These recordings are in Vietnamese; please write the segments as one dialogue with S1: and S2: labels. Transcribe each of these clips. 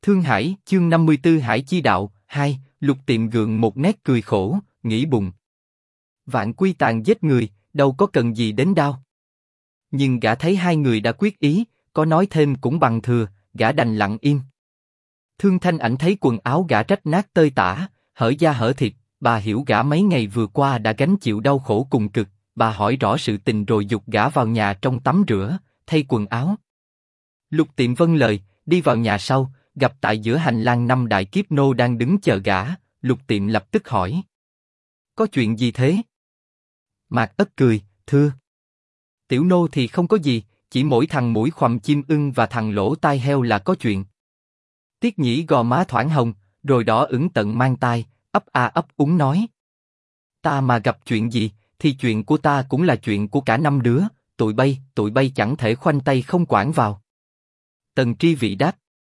S1: Thương Hải, chương 54 Hải Chi Đạo, 2, Lục Tiệm gượng một nét cười khổ, nghĩ bụng. Vạn quy tàn giết người, đâu có cần gì đến đao. Nhưng gã thấy hai người đã quyết ý, có nói thêm cũng bằng thừa, gã đành lặng im. Thương Thanh Ảnh thấy quần áo gã rách nát tơi tả, hở da hở thịt, bà hiểu gã mấy ngày vừa qua đã gánh chịu đau khổ cùng cực, bà hỏi rõ sự tình rồi giục gã vào nhà trong tắm rửa, thay quần áo. Lục Tiệm vâng lời, đi vào nhà sau, gặp tại giữa hành lang năm đại kiếp nô đang đứng chờ gã, Lục Tiệm lập tức hỏi. Có chuyện gì thế? Mạc Ất cười, thưa. Tiểu nô thì không có gì, chỉ mỗi thằng mũi khoằm chim ưng và thằng lỗ tai heo là có chuyện. Tiết Nhĩ gò má thoảng hồng, rồi đỏ ửng tận mang tai, ấp a ấp úng nói. Ta mà gặp chuyện gì, thì chuyện của ta cũng là chuyện của cả năm đứa, tụi bay chẳng thể khoanh tay không quản vào. Tần Tri Vị đáp.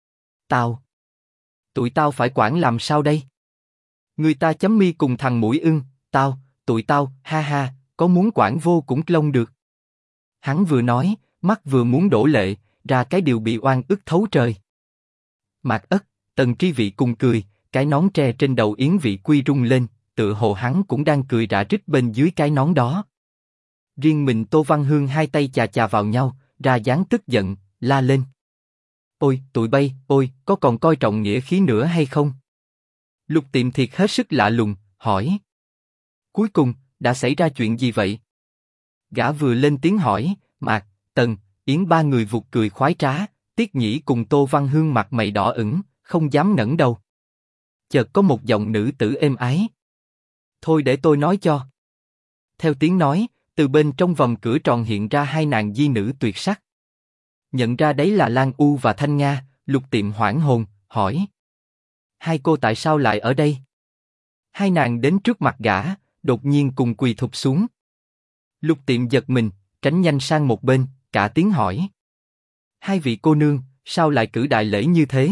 S1: Tụi tao phải quản làm sao đây? Người ta chấm mi cùng thằng mũi ưng, tụi tao, ha ha, có muốn quản vô cũng lông được. Hắn vừa nói, mắt vừa muốn đổ lệ, ra cái điều bị oan ức thấu trời. Mạc Ất, Tần Tri Vị cùng cười, cái nón tre trên đầu Yến Vị Quy rung lên, tựa hồ hắn cũng đang cười rã rít bên dưới cái nón đó. Riêng mình Tô Văn Hương hai tay chà chà vào nhau, ra dáng tức giận, la lên. Ôi, tụi bay, ôi, có còn coi trọng nghĩa khí nữa hay không? Lục Tiệm thiệt hết sức lạ lùng, hỏi. Cuối cùng, đã xảy ra chuyện gì vậy? Gã vừa lên tiếng hỏi, Mạc, Tần, Yến ba người vụt cười khoái trá, Tiết Nhĩ cùng Tô Văn Hương mặt mày đỏ ửng, không dám ngẩng đầu. Chợt có một giọng nữ tử êm ái. Thôi để tôi nói cho. Theo tiếng nói, từ bên trong vòng cửa tròn hiện ra hai nàng di nữ tuyệt sắc. Nhận ra đấy là Lan U và Thanh Nga, Lục Tiệm hoảng hồn, hỏi. Hai cô tại sao lại ở đây? Hai nàng đến trước mặt gã, đột nhiên cùng quỳ thụp xuống. Lục Tiệm giật mình, tránh nhanh sang một bên, cả tiếng hỏi. Hai vị cô nương, sao lại cử đại lễ như thế?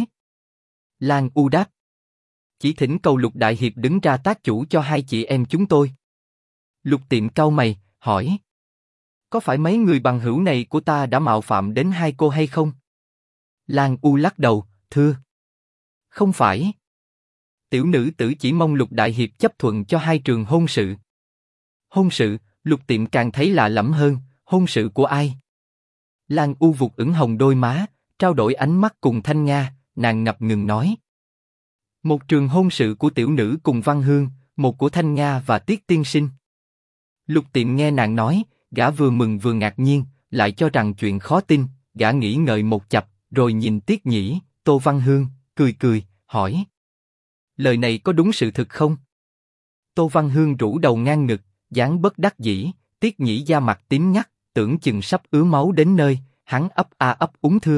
S1: Lan U đáp. Chỉ thỉnh cầu Lục Đại Hiệp đứng ra tác chủ cho hai chị em chúng tôi. Lục Tiệm cau mày, hỏi. Có phải mấy người bằng hữu này của ta đã mạo phạm đến hai cô hay không? Lan U lắc đầu, thưa. Không phải. Tiểu nữ tử chỉ mong Lục Đại Hiệp chấp thuận cho hai trường hôn sự. Hôn sự, Lục Tiệm càng thấy lạ lẫm hơn, hôn sự của ai? Lan U vụt ửng hồng đôi má, trao đổi ánh mắt cùng Thanh Nga, nàng ngập ngừng nói. Một trường hôn sự của tiểu nữ cùng Văn Hương, một của Thanh Nga và Tiết tiên sinh. Lục Tiệm nghe nàng nói, gã vừa mừng vừa ngạc nhiên, lại cho rằng chuyện khó tin, gã nghĩ ngợi một chập, rồi nhìn Tiết Nhĩ, Tô Văn Hương, cười, hỏi. Lời này có đúng sự thực không? Tô Văn Hương rũ đầu ngang ngực, dáng bất đắc dĩ, Tiết Nhĩ da mặt tím ngắt, tưởng chừng sắp ứa máu đến nơi, hắn ấp a ấp úng thưa.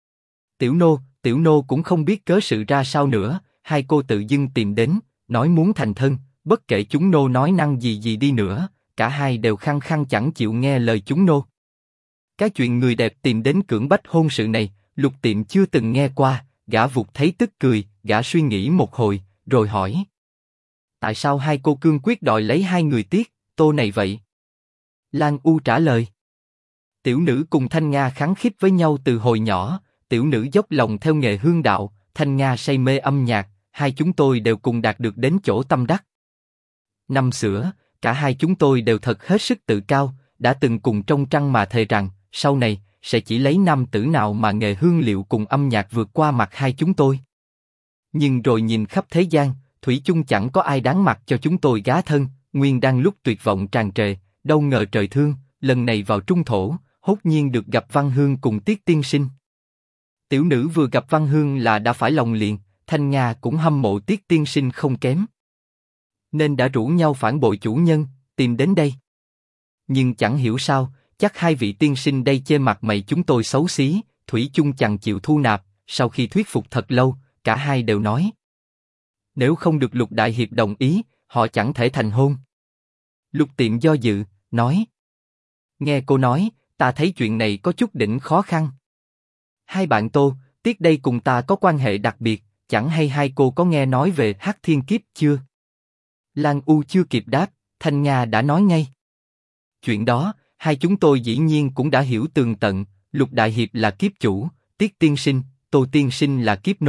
S1: Tiểu nô cũng không biết cớ sự ra sao nữa, hai cô tự dưng tìm đến, nói muốn thành thân, bất kể chúng nô nói năng gì đi nữa, cả hai đều khăng khăng chẳng chịu nghe lời chúng nô. Cái chuyện người đẹp tìm đến cưỡng bách hôn sự này, Lục Tiệm chưa từng nghe qua, gã vụt thấy tức cười, gã suy nghĩ một hồi, rồi hỏi. Tại sao hai cô cương quyết đòi lấy hai người Tiết, Tô này vậy? Lan U trả lời. Tiểu nữ cùng Thanh Nga khăng khít với nhau từ hồi nhỏ, tiểu nữ dốc lòng theo nghề hương đạo, Thanh Nga say mê âm nhạc, hai chúng tôi đều cùng đạt được đến chỗ tâm đắc. Năm xưa, cả hai chúng tôi đều thật hết sức tự cao, đã từng cùng trong trăng mà thề rằng, sau này, sẽ chỉ lấy nam tử nào mà nghề hương liệu cùng âm nhạc vượt qua mặt hai chúng tôi. Nhưng rồi nhìn khắp thế gian, thủy chung chẳng có ai đáng mặt cho chúng tôi gá thân, nguyên đang lúc tuyệt vọng tràn trề, đâu ngờ trời thương, lần này vào trung thổ, hốt nhiên được gặp Văn Hương cùng Tiết tiên sinh. Tiểu nữ vừa gặp Văn Hương là đã phải lòng liền, Thanh Nga cũng hâm mộ Tiết tiên sinh không kém. Nên đã rủ nhau phản bội chủ nhân, tìm đến đây. Nhưng chẳng hiểu sao, chắc hai vị tiên sinh đây chê mặt mày chúng tôi xấu xí, thủy chung chẳng chịu thu nạp, sau khi thuyết phục thật lâu, cả hai đều nói. Nếu không được Lục Đại Hiệp đồng ý, họ chẳng thể thành hôn. Lục Tiệm do dự, nói. Nghe cô nói, ta thấy chuyện này có chút đỉnh khó khăn. Hai bạn Tô, Tiết đây cùng ta có quan hệ đặc biệt, chẳng hay hai cô có nghe nói về Hắc Thiên Kiếp chưa? Lan U chưa kịp đáp, Thanh Nga đã nói ngay. Chuyện đó, hai chúng tôi dĩ nhiên cũng đã hiểu tường tận, Lục Đại Hiệp là kiếp chủ, Tiết tiên sinh, Tô tiên sinh là kiếp nô,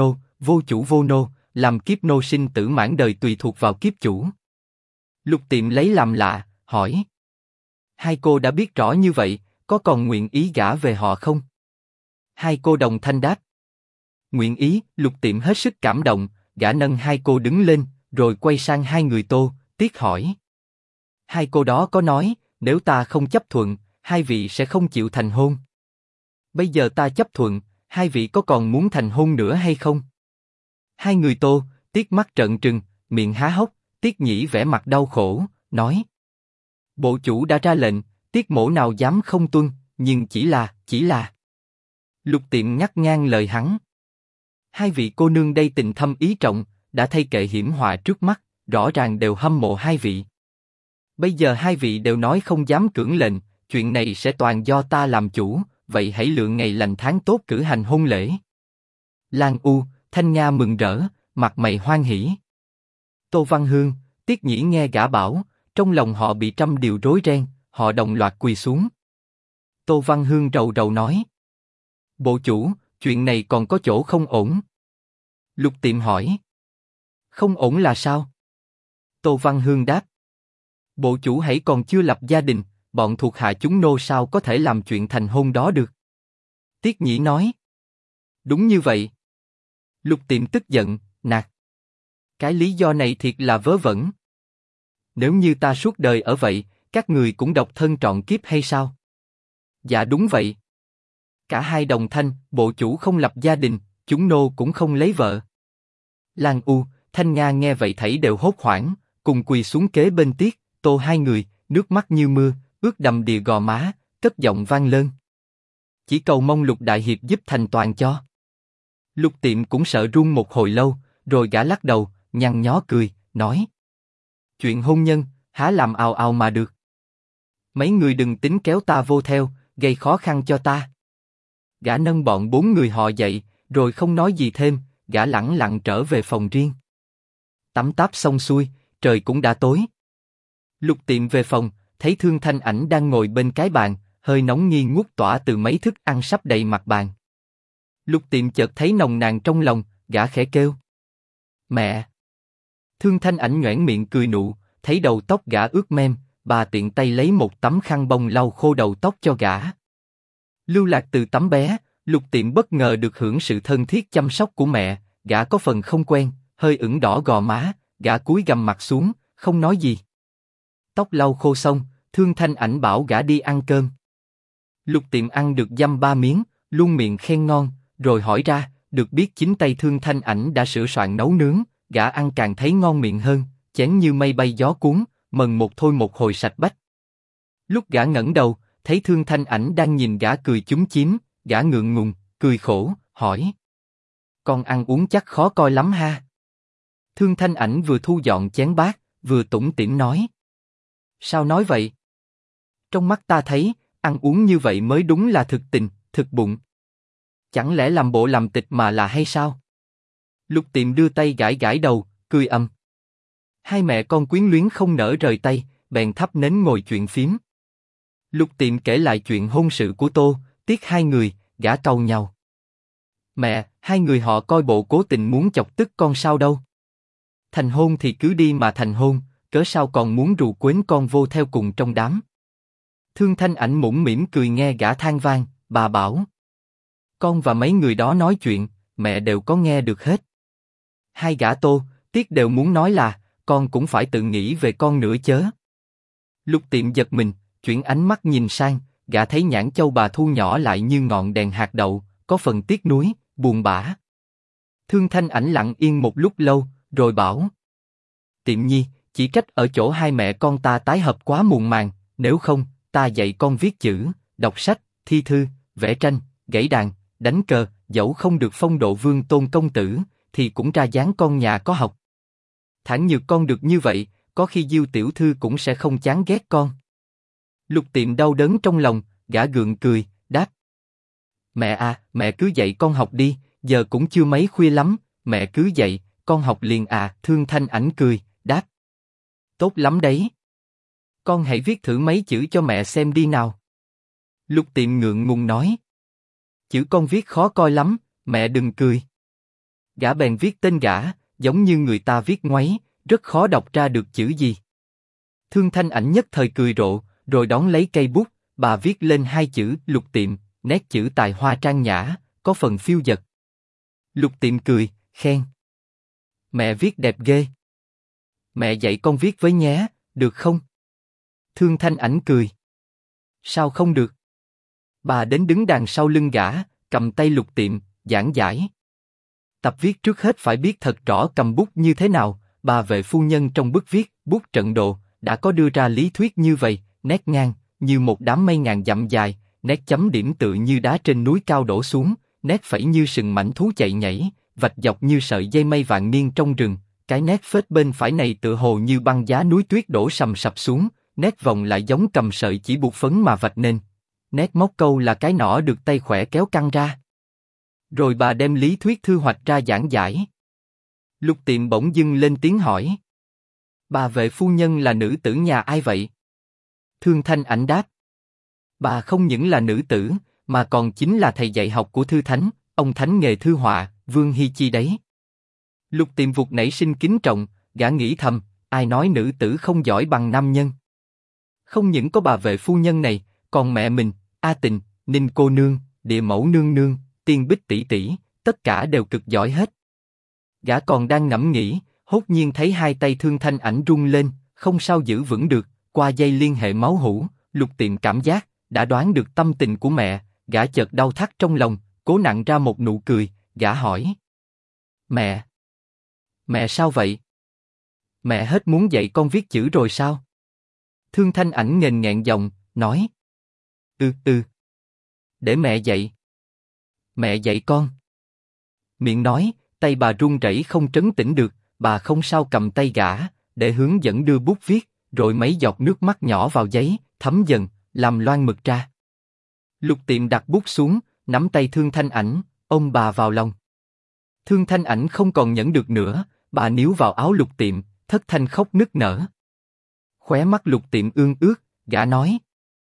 S1: vô chủ vô nô, làm kiếp nô sinh tử mãn đời tùy thuộc vào kiếp chủ. Lục Tiệm lấy làm lạ, hỏi. Hai cô đã biết rõ như vậy, có còn nguyện ý gả về họ không? Hai cô đồng thanh đáp. Nguyện ý. Lục Tiệm hết sức cảm động, gã nâng hai cô đứng lên, rồi quay sang hai người Tô, Tiết hỏi. Hai cô đó có nói, nếu ta không chấp thuận, hai vị sẽ không chịu thành hôn. Bây giờ ta chấp thuận, hai vị có còn muốn thành hôn nữa hay không? Hai người Tô, Tiết mắt trợn trừng, miệng há hốc. Tiết Nhĩ vẻ mặt đau khổ, nói. Bộ chủ đã ra lệnh, Tiết mỗ nào dám không tuân, nhưng chỉ là. Lục Tiệm ngắt ngang lời hắn. Hai vị cô nương đây tình thâm ý trọng, đã thay kệ hiểm họa trước mắt, rõ ràng đều hâm mộ hai vị. Bây giờ hai vị đều nói không dám cưỡng lệnh, chuyện này sẽ toàn do ta làm chủ, vậy hãy lựa ngày lành tháng tốt cử hành hôn lễ. Lan U, Thanh Nga mừng rỡ, mặt mày hoan hỉ. Tô Văn Hương, Tiết Nhĩ nghe gã bảo, trong lòng họ bị trăm điều rối ren, họ đồng loạt quỳ xuống. Tô Văn Hương rầu rầu nói. Bộ chủ, chuyện này còn có chỗ không ổn. Lục Tiệm hỏi. Không ổn là sao? Tô Văn Hương đáp. Bộ chủ hãy còn chưa lập gia đình, bọn thuộc hạ chúng nô sao có thể làm chuyện thành hôn đó được? Tiết Nhĩ nói. Đúng như vậy. Lục Tiệm tức giận, nạt. Cái lý do này thiệt là vớ vẩn. Nếu như ta suốt đời ở vậy, các người cũng độc thân trọn kiếp hay sao? Dạ đúng vậy. Cả hai đồng thanh, bộ chủ không lập gia đình, chúng nô cũng không lấy vợ. Lan U, Thanh Nga nghe vậy thảy đều hốt hoảng, cùng quỳ xuống kế bên Tiết, Tô hai người, nước mắt như mưa, ướt đầm đìa gò má, cất giọng vang lên. Chỉ cầu mong Lục đại hiệp giúp thành toàn cho. Lục Tiệm cũng sợ run một hồi lâu, rồi gã lắc đầu, nhăn nhó cười, nói. Chuyện hôn nhân, há làm ào ào mà được. Mấy người đừng tính kéo ta vô theo, gây khó khăn cho ta. Gã nâng bọn bốn người họ dậy, rồi không nói gì thêm, gã lẳng lặng trở về phòng riêng. Tắm táp xong xuôi, trời cũng đã tối. Lục Tiệm về phòng, thấy Thương Thanh Ảnh đang ngồi bên cái bàn, hơi nóng nghi ngút tỏa từ mấy thức ăn sắp đầy mặt bàn. Lục Tiệm chợt thấy nồng nàn trong lòng, gã khẽ kêu. Mẹ! Thương Thanh Ảnh nhoẻn miệng cười nụ, thấy đầu tóc gã ướt mem, bà tiện tay lấy một tấm khăn bông lau khô đầu tóc cho gã. Lưu lạc từ tấm bé, Lục Tiệm bất ngờ được hưởng sự thân thiết chăm sóc của mẹ, gã có phần không quen, hơi ửng đỏ gò má, gã cúi gằm mặt xuống, không nói gì. Tóc lau khô xong, Thương Thanh Ảnh bảo gã đi ăn cơm. Lục Tiệm ăn được dăm ba miếng, luôn miệng khen ngon, rồi hỏi ra, được biết chính tay Thương Thanh Ảnh đã sửa soạn nấu nướng, gã ăn càng thấy ngon miệng hơn, chén như mây bay gió cuốn, mần một thôi một hồi sạch bách. Lúc gã ngẩng đầu, thấy Thương Thanh Ảnh đang nhìn gã cười chúm chím, gã ngượng ngùng, cười khổ, hỏi. Con ăn uống chắc khó coi lắm ha. Thương Thanh Ảnh vừa thu dọn chén bát, vừa tủm tỉm nói. Sao nói vậy? Trong mắt ta thấy, ăn uống như vậy mới đúng là thực tình, thực bụng. Chẳng lẽ làm bộ làm tịch mà là hay sao? Lục Tiệm đưa tay gãi gãi đầu, cười ầm. Hai mẹ con quyến luyến không nỡ rời tay, bèn thắp nến ngồi chuyện phím. Lục Tiệm kể lại chuyện hôn sự của Tô, Tiết hai người, gã cau nhau. Mẹ, hai người họ coi bộ cố tình muốn chọc tức con sao đâu. Thành hôn thì cứ đi mà thành hôn, cớ sao còn muốn rù quến con vô theo cùng trong đám. Thương Thanh Ảnh mũm mỉm cười nghe gã than van, bà bảo. Con và mấy người đó nói chuyện, mẹ đều có nghe được hết. Hai gã Tô, Tiết đều muốn nói là, con cũng phải tự nghĩ về con nữa chớ. Lục Tiệm giật mình, chuyển ánh mắt nhìn sang, gã thấy nhãn châu bà thu nhỏ lại như ngọn đèn hạt đậu, có phần tiếc nuối, buồn bã. Thương Thanh Ảnh lặng yên một lúc lâu, rồi bảo. Tiệm nhi, chỉ trách ở chỗ hai mẹ con ta tái hợp quá muộn màng, nếu không, ta dạy con viết chữ, đọc sách, thi thư, vẽ tranh, gảy đàn, đánh cờ, dẫu không được phong độ vương tôn công tử, thì cũng ra dáng con nhà có học. Thản nhược con được như vậy, có khi Diêu tiểu thư cũng sẽ không chán ghét con. Lục Tiệm đau đớn trong lòng, gã gượng cười, đáp. Mẹ à, mẹ cứ dạy con học đi, giờ cũng chưa mấy khuya lắm, mẹ cứ dạy, con học liền à. Thương Thanh Ảnh cười, đáp. Tốt lắm đấy. Con hãy viết thử mấy chữ cho mẹ xem đi nào. Lục Tiệm ngượng ngùng nói. Chữ con viết khó coi lắm, mẹ đừng cười. Gã bèn viết tên gã, giống như người ta viết ngoáy, rất khó đọc ra được chữ gì. Thương Thanh Ảnh nhất thời cười rộ, rồi đón lấy cây bút, bà viết lên hai chữ Lục Tiệm, nét chữ tài hoa trang nhã, có phần phiêu dật. Lục Tiệm cười, khen. Mẹ viết đẹp ghê. Mẹ dạy con viết với nhé, được không? Thương Thanh Ảnh cười. Sao không được? Bà đến đứng đằng sau lưng gã, cầm tay Lục Tiệm, giảng giải. Tập viết trước hết phải biết thật rõ cầm bút như thế nào, bà vệ phu nhân trong bức viết, bút trận đồ, đã có đưa ra lý thuyết như vậy, nét ngang, như một đám mây ngàn dặm dài, nét chấm điểm tựa như đá trên núi cao đổ xuống, nét phẩy như sừng mãnh thú chạy nhảy, vạch dọc như sợi dây mây vạn niên trong rừng, cái nét phết bên phải này tựa hồ như băng giá núi tuyết đổ sầm sập xuống, nét vòng lại giống cầm sợi chỉ buộc phấn mà vạch nên. Nét móc câu là cái nỏ được tay khỏe kéo căng ra. Rồi bà đem lý thuyết thư hoạch ra giảng giải. Lục Tiệm bỗng dưng lên tiếng hỏi. Bà vệ phu nhân là nữ tử nhà ai vậy? Thương Thanh Ảnh đáp. Bà không những là nữ tử, mà còn chính là thầy dạy học của Thư Thánh, ông Thánh nghề thư họa, Vương Hi Chi đấy. Lục Tiệm vụt nảy sinh kính trọng, gã nghĩ thầm, ai nói nữ tử không giỏi bằng nam nhân? Không những có bà vệ phu nhân này, còn mẹ mình, A Tình, Ninh cô nương, Địa mẫu nương nương, Tiên Bích tỷ tỷ, tất cả đều cực giỏi hết. Gã còn đang ngẫm nghĩ, hốt nhiên thấy hai tay Thương Thanh Ảnh rung lên, không sao giữ vững được, qua dây liên hệ máu hủ, Lục Tiệm cảm giác, đã đoán được tâm tình của mẹ, gã chợt đau thắt trong lòng, cố nặn ra một nụ cười, gã hỏi. Mẹ! Mẹ sao vậy? Mẹ hết muốn dạy con viết chữ rồi sao? Thương Thanh Ảnh nghẹn nghẹn giọng, nói. Để mẹ dạy. Mẹ dạy con. Miệng nói, tay bà run rẩy không trấn tĩnh được, bà không sao cầm tay gã, để hướng dẫn đưa bút viết, rồi mấy giọt nước mắt nhỏ vào giấy, thấm dần, làm loang mực ra. Lục Tiệm đặt bút xuống, nắm tay Thương Thanh Ảnh, ôm bà vào lòng. Thương Thanh Ảnh không còn nhẫn được nữa, bà níu vào áo Lục Tiệm, thất thanh khóc nức nở. Khóe mắt Lục Tiệm ương ướt, gã nói.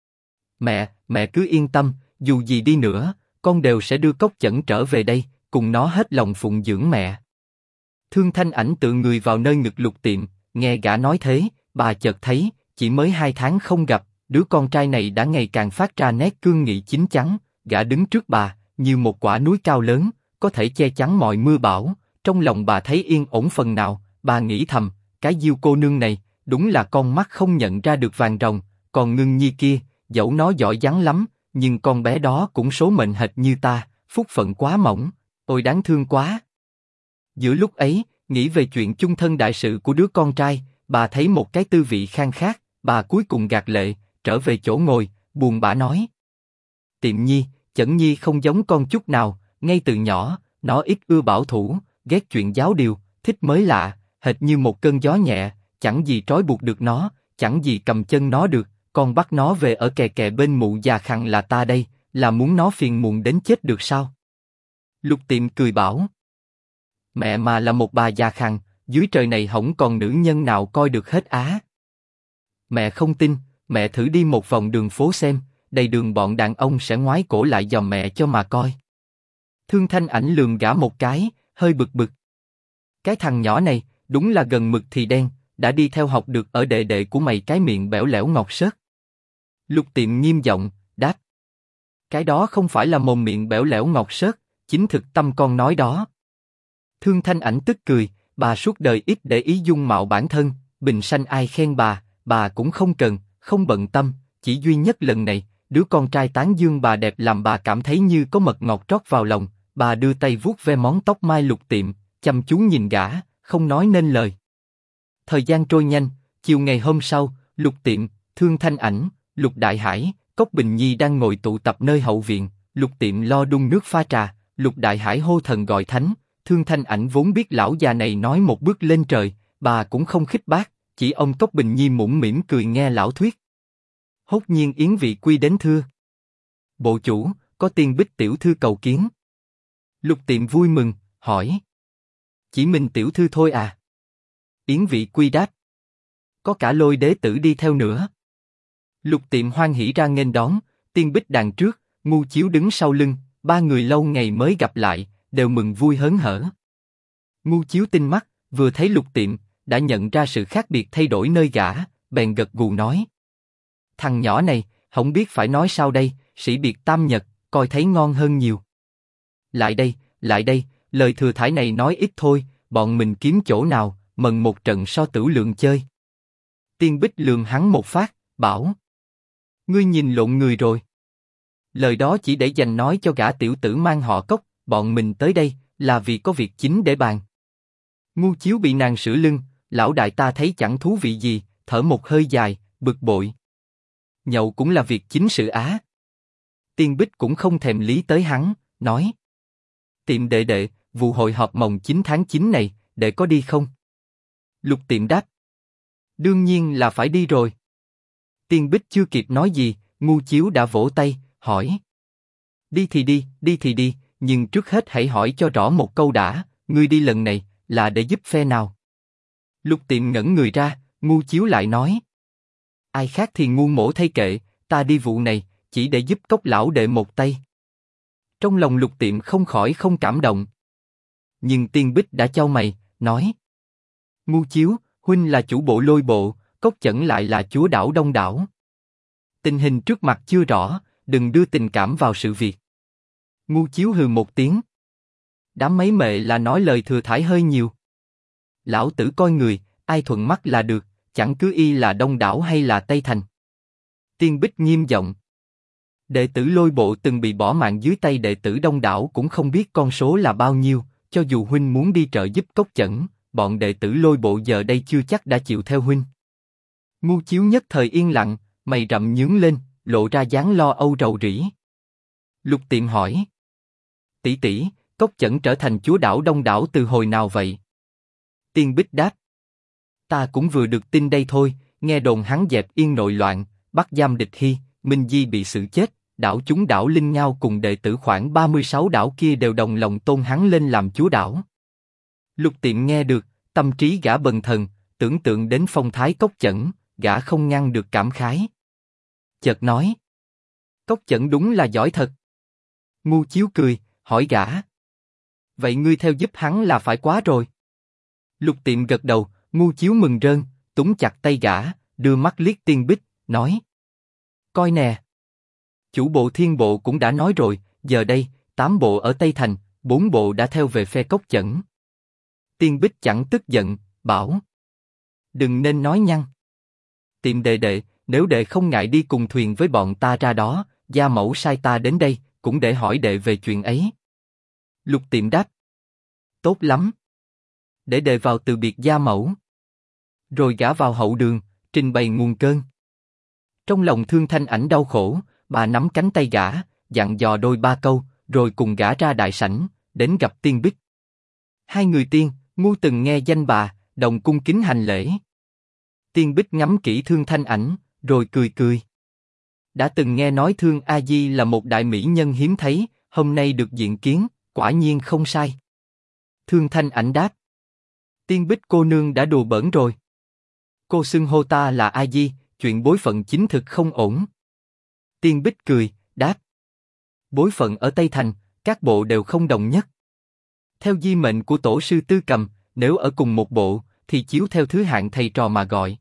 S1: Mẹ cứ yên tâm, dù gì đi nữa, con đều sẽ đưa Cốc Chẩn trở về đây, cùng nó hết lòng phụng dưỡng mẹ. Thương Thanh Ảnh tựa người vào nơi ngực Lục Tiệm, nghe gã nói thế, bà chợt thấy, chỉ mới 2 tháng không gặp, đứa con trai này đã ngày càng phát ra nét cương nghị chín chắn, gã đứng trước bà, như một quả núi cao lớn, có thể che chắn mọi mưa bão, trong lòng bà thấy yên ổn phần nào, bà nghĩ thầm, cái Diêu cô nương này, đúng là con mắt không nhận ra được vàng rồng, còn Ngưng Nhi kia, dẫu nó giỏi giắng lắm, nhưng con bé đó cũng số mệnh hệt như ta, phúc phận quá mỏng, ôi đáng thương quá. Giữa lúc ấy, nghĩ về chuyện chung thân đại sự của đứa con trai, bà thấy một cái tư vị khang khác, bà cuối cùng gạt lệ, trở về chỗ ngồi, buồn bã nói. Tiệm Nhi, Chẩn Nhi không giống con chút nào, ngay từ nhỏ, nó ít ưa bảo thủ, ghét chuyện giáo điều, thích mới lạ, hệt như một cơn gió nhẹ, chẳng gì trói buộc được nó, chẳng gì cầm chân nó được, con bắt nó về ở kè kè bên mụ già khằng là ta đây, là muốn nó phiền muộn đến chết được sao? Lục Tiệm cười bảo. Mẹ mà là một bà già khằng, dưới trời này hổng còn nữ nhân nào coi được hết á. Mẹ không tin, mẹ thử đi một vòng đường phố xem, đầy đường bọn đàn ông sẽ ngoái cổ lại dòm mẹ cho mà coi. Thương Thanh Ảnh lườm gã một cái, hơi bực bực. Cái thằng nhỏ này, đúng là gần mực thì đen, đã đi theo học được ở đệ đệ của mày cái miệng bẽo lẽo ngọt xớt. Lục Tiệm nghiêm giọng, đáp. Cái đó không phải là mồm miệng bẽo lẽo ngọt xớt, chính thực tâm con nói đó. Thương Thanh Ảnh tức cười, bà suốt đời ít để ý dung mạo bản thân, bình sanh ai khen bà cũng không cần, không bận tâm, chỉ duy nhất lần này, đứa con trai tán dương bà đẹp làm bà cảm thấy như có mật ngọt trót vào lòng, bà đưa tay vuốt ve món tóc mai Lục Tiệm, chăm chú nhìn gã, không nói nên lời. Thời gian trôi nhanh, chiều ngày hôm sau, Lục Tiệm, Thương Thanh Ảnh, Lục Đại Hải, Cốc Bình Nhi đang ngồi tụ tập nơi hậu viện, Lục Tiệm lo đun nước pha trà, Lục Đại Hải hô thần gọi thánh, Thương Thanh Ảnh vốn biết lão già này nói một bước lên trời, bà cũng không khích bác, chỉ ông Cốc Bình Nhi mũm mỉm cười nghe lão thuyết. Hốt nhiên Yến Vị Quy đến thưa. Bộ chủ, có Tiên Bích tiểu thư cầu kiến. Lục Tiệm vui mừng, hỏi. Chỉ mình tiểu thư thôi à? Yến Vị Quy đáp. Có cả Lôi đế tử đi theo nữa. Lục Tiệm hoan hỉ ra nghênh đón, Tiên Bích đằng trước, Ngu Chiếu đứng sau lưng, ba người lâu ngày mới gặp lại, đều mừng vui hớn hở. Ngu Chiếu tinh mắt, vừa thấy Lục Tiệm, đã nhận ra sự khác biệt thay đổi nơi gã, bèn gật gù nói. Thằng nhỏ này, không biết phải nói sao đây, sĩ biệt tam nhật, coi thấy ngon hơn nhiều. Lại đây, lời thừa thãi này nói ít thôi, bọn mình kiếm chỗ nào, mần một trận so tửu lượng chơi. Tiên Bích lườm hắn một phát, bảo. Ngươi nhìn lộn người rồi. Lời đó chỉ để dành nói cho gã tiểu tử mang họ Cốc, bọn mình tới đây, là vì có việc chính để bàn. Ngu Chiếu bị nàng sửa lưng, lão đại ta thấy chẳng thú vị gì, thở một hơi dài, bực bội. Nhậu cũng là việc chính sự á. Tiên Bích cũng không thèm lý tới hắn, nói. Tiệm đệ đệ, vụ hội họp mồng 9 tháng 9 này, đệ có đi không? Lục Tiệm đáp. Đương nhiên là phải đi rồi. Tiên Bích chưa kịp nói gì, Ngu Chiếu đã vỗ tay, hỏi. Đi thì đi, nhưng trước hết hãy hỏi cho rõ một câu đã, ngươi đi lần này, là để giúp phe nào? Lục Tiệm ngẩn người ra, Ngu Chiếu lại nói. Ai khác thì ngu mổ thay kệ, ta đi vụ này, chỉ để giúp Cốc lão đệ một tay. Trong lòng Lục Tiệm không khỏi không cảm động. Nhưng Tiên Bích đã chau mày, nói. Ngu Chiếu, huynh là chủ bộ Lôi Bộ, Cốc Chẩn lại là chúa đảo Đông đảo. Tình hình trước mặt chưa rõ, đừng đưa tình cảm vào sự việc. Ngu Chiếu hừ một tiếng. Đám mấy mệ là nói lời thừa thãi hơi nhiều. Lão tử coi người, ai thuận mắt là được, chẳng cứ y là Đông đảo hay là Tây Thành. Tiên Bích nghiêm giọng. Đệ tử Lôi Bộ từng bị bỏ mạng dưới tay đệ tử Đông đảo cũng không biết con số là bao nhiêu, cho dù huynh muốn đi trợ giúp Cốc Chẩn, bọn đệ tử Lôi Bộ giờ đây chưa chắc đã chịu theo huynh. Ngu Chiếu nhất thời yên lặng, mày rậm nhướng lên, lộ ra dáng lo âu rầu rĩ. Lục Tiệm hỏi. Tỷ, Cốc Chẩn trở thành chúa đảo Đông đảo từ hồi nào vậy? Tiên Bích đáp. Ta cũng vừa được tin đây thôi, nghe đồn hắn dẹp yên nội loạn, bắt giam địch Hy, Minh Di bị xử chết, đảo chúng đảo Linh Nhao cùng đệ tử khoảng 36 đảo kia đều đồng lòng tôn hắn lên làm chúa đảo. Lục Tiệm nghe được, tâm trí gã bần thần, tưởng tượng đến phong thái Cốc Chẩn, gã không ngăn được cảm khái. Chợt nói. Cốc Chẩn đúng là giỏi thật. Ngu Chiếu cười, hỏi gã. Vậy ngươi theo giúp hắn là phải quá rồi. Lục Tiệm gật đầu, Ngu Chiếu mừng rơn, túm chặt tay gã, đưa mắt liếc Tiên Bích, nói. Coi nè. Chủ bộ Thiên Bộ cũng đã nói rồi, giờ đây, 8 bộ ở Tây Thành, 4 bộ đã theo về phe Cốc Chẩn. Tiên Bích chẳng tức giận, bảo. Đừng nên nói nhăng. Tiệm đệ đệ, nếu đệ không ngại đi cùng thuyền với bọn ta ra đó, gia mẫu sai ta đến đây, cũng để hỏi đệ về chuyện ấy. Lục Tiệm đáp. Tốt lắm. Để đệ vào từ biệt gia mẫu. Rồi gã vào hậu đường, trình bày nguồn cơn. Trong lòng Thương Thanh Ảnh đau khổ, bà nắm cánh tay gã, dặn dò đôi ba câu, rồi cùng gã ra đại sảnh, đến gặp Tiên Bích. Hai người tiên, Ngu từng nghe danh bà, đồng cung kính hành lễ. Tiên Bích ngắm kỹ Thương Thanh Ảnh, rồi cười cười. Đã từng nghe nói Thương A Di là một đại mỹ nhân hiếm thấy, hôm nay được diện kiến, quả nhiên không sai. Thương Thanh Ảnh đáp. Tiên Bích cô nương đã đùa bỡn rồi. Cô xưng hô ta là A Di, chuyện bối phận chính thực không ổn. Tiên Bích cười, đáp. Bối phận ở Tây Thành, các bộ đều không đồng nhất. Theo di mệnh của tổ sư Tư Cầm, nếu ở cùng một bộ, thì chiếu theo thứ hạng thầy trò mà gọi.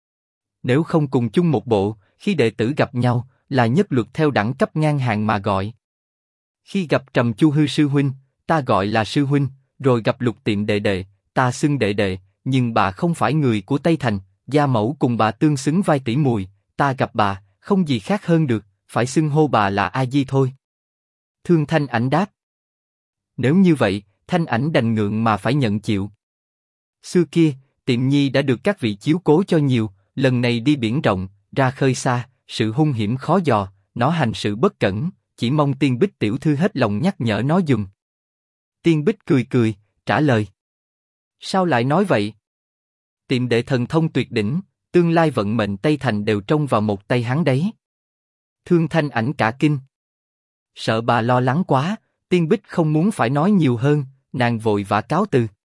S1: Nếu không cùng chung một bộ, khi đệ tử gặp nhau, là nhất luật theo đẳng cấp ngang hàng mà gọi. Khi gặp Trầm Chu Hư sư huynh, ta gọi là sư huynh, rồi gặp Lục Tiệm đệ đệ, ta xưng đệ đệ, nhưng bà không phải người của Tây Thành, gia mẫu cùng bà tương xứng vai tỷ muội, ta gặp bà, không gì khác hơn được, phải xưng hô bà là A Di thôi. Thương Thanh Ảnh đáp. Nếu như vậy, Thanh Ảnh đành ngượng mà phải nhận chịu. Xưa kia, Tiệm Nhi đã được các vị chiếu cố cho nhiều, lần này đi biển rộng, ra khơi xa, sự hung hiểm khó dò, nó hành sự bất cẩn, chỉ mong Tiên Bích tiểu thư hết lòng nhắc nhở nó dùm. Tiên Bích cười cười, trả lời. Sao lại nói vậy? Tiệm đệ thần thông tuyệt đỉnh, tương lai vận mệnh Tây Thành đều trông vào một tay hắn đấy. Thương Thanh Ảnh cả kinh. Sợ bà lo lắng quá, Tiên Bích không muốn phải nói nhiều hơn, nàng vội vã cáo từ.